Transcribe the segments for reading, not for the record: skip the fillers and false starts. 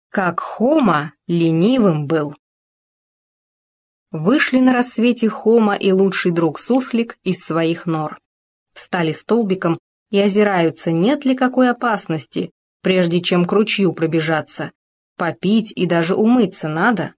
Как Хома ленивым был. Вышли на рассвете Хома и лучший друг Суслик из своих нор. Встали столбиком и озираются, нет ли какой опасности, прежде чем к ручью пробежаться. Попить и даже умыться надо.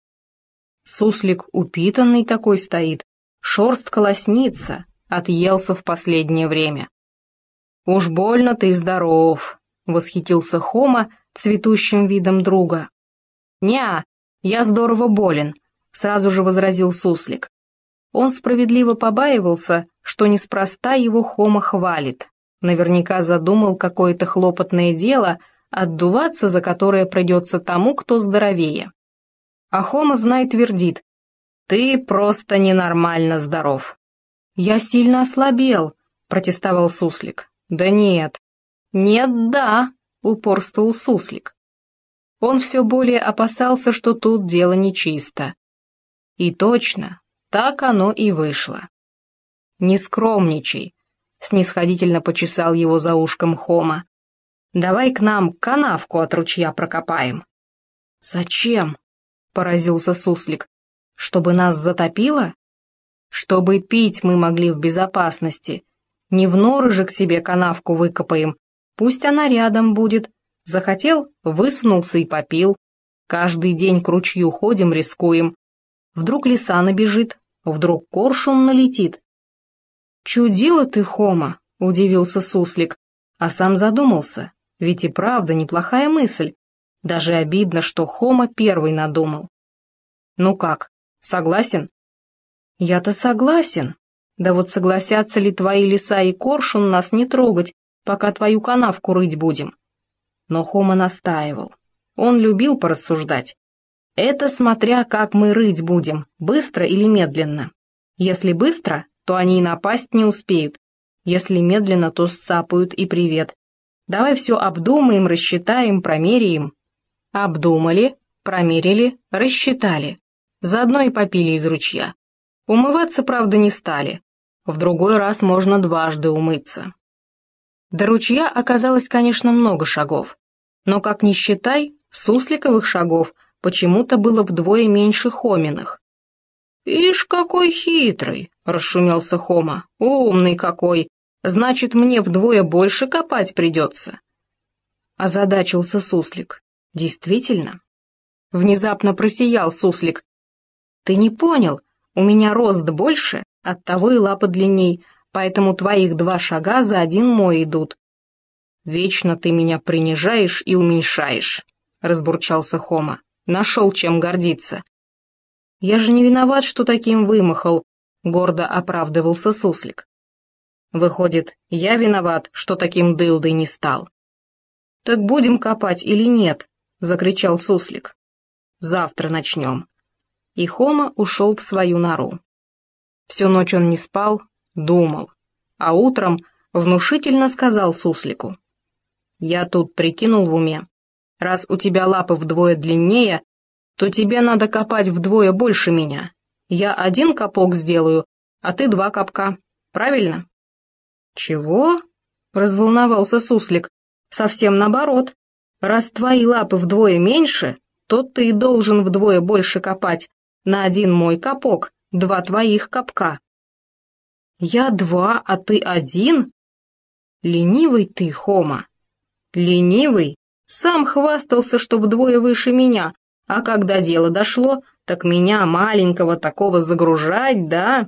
Суслик упитанный такой стоит, шерстка лоснится, отъелся в последнее время. «Уж больно ты здоров», — восхитился Хома цветущим видом друга. «Неа, я здорово болен», — сразу же возразил Суслик. Он справедливо побаивался, что неспроста его Хома хвалит. Наверняка задумал какое-то хлопотное дело, отдуваться за которое придется тому, кто здоровее. А Хома, знай, твердит: «Ты просто ненормально здоров». «Я сильно ослабел», — протестовал Суслик. «Да нет». «Нет, да», — упорствовал Суслик. Он все более опасался, что тут дело нечисто. И точно, так оно и вышло. «Не скромничай», — снисходительно почесал его за ушком Хома. «Давай к нам канавку от ручья прокопаем». «Зачем?» — поразился Суслик. «Чтобы нас затопило? Чтобы пить мы могли в безопасности. Не в норы же к себе канавку выкопаем, пусть она рядом будет. Захотел — высунулся и попил. Каждый день к ручью ходим, рискуем. Вдруг лиса набежит, вдруг коршун налетит». «Чудила ты, Хома», — удивился Суслик, а сам задумался, ведь и правда неплохая мысль. Даже обидно, что Хома первый надумал. «Ну как, согласен?» «Я-то согласен. Да вот согласятся ли твои лиса и коршун нас не трогать, пока твою канавку рыть будем?» Но Хома настаивал. Он любил порассуждать. «Это смотря как мы рыть будем, быстро или медленно. Если быстро, то они и напасть не успеют. Если медленно, то сцапают и привет. Давай все обдумаем, рассчитаем, промеряем». Обдумали, промерили, рассчитали. Заодно и попили из ручья. Умываться, правда, не стали. В другой раз можно дважды умыться. До ручья оказалось, конечно, много шагов. Но, как ни считай, сусликовых шагов почему-то было вдвое меньше Хоминых. «Ишь, какой хитрый!» — расшумелся Хома. «Умный какой! Значит, мне вдвое больше копать придется!» Озадачился Суслик. «Действительно?» Внезапно просиял Суслик. «Ты не понял, у меня рост больше, оттого и лапа длинней, поэтому твоих 2 шага за 1 мой идут». «Вечно ты меня принижаешь и уменьшаешь», — разбурчался Хома. «Нашел чем гордиться». «Я же не виноват, что таким вымахал», — гордо оправдывался Суслик. «Выходит, я виноват, что таким дылдой не стал». «Так будем копать или нет?» — закричал Суслик. «Завтра начнем». И Хома ушел в свою нору. Всю ночь он не спал, думал, а утром внушительно сказал Суслику: «Я тут прикинул в уме, раз у тебя лапы вдвое длиннее, то тебе надо копать вдвое больше меня. Я 1 копок сделаю, а ты 2 копка. Правильно?» «Чего?» — разволновался Суслик. «Совсем наоборот. Раз твои лапы вдвое меньше, то ты и должен вдвое больше копать. На 1 мой копок, 2 твоих копка». «Я 2, а ты 1? Ленивый ты, Хома». «Ленивый? Сам хвастался, что вдвое выше меня, а когда дело дошло, так меня, маленького такого, загружать, да?»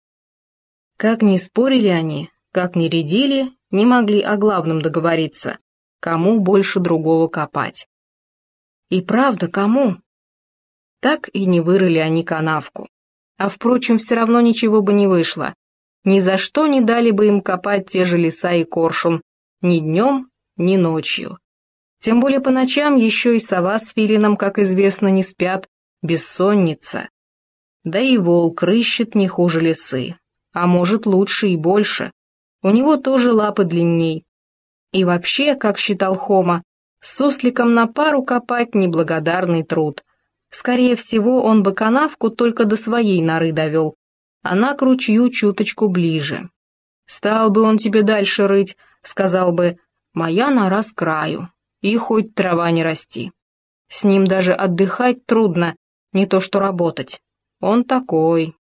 Как ни спорили они, как ни рядили, не могли о главном договориться, кому больше другого копать. И правда, кому? Так и не вырыли они канавку. А впрочем, все равно ничего бы не вышло. Ни за что не дали бы им копать те же лиса и коршун, ни днем, ни ночью. Тем более по ночам еще и сова с филином, как известно, не спят, бессонница. Да и волк рыщет не хуже лисы, а может лучше и больше. У него тоже лапы длинней. И вообще, как считал Хома, с сусликом на пару копать неблагодарный труд. Скорее всего, он бы канавку только до своей норы довел, она к ручью чуточку ближе. Стал бы он тебе дальше рыть, сказал бы: «Моя нора с краю, и хоть трава не расти». С ним даже отдыхать трудно, не то что работать. Он такой.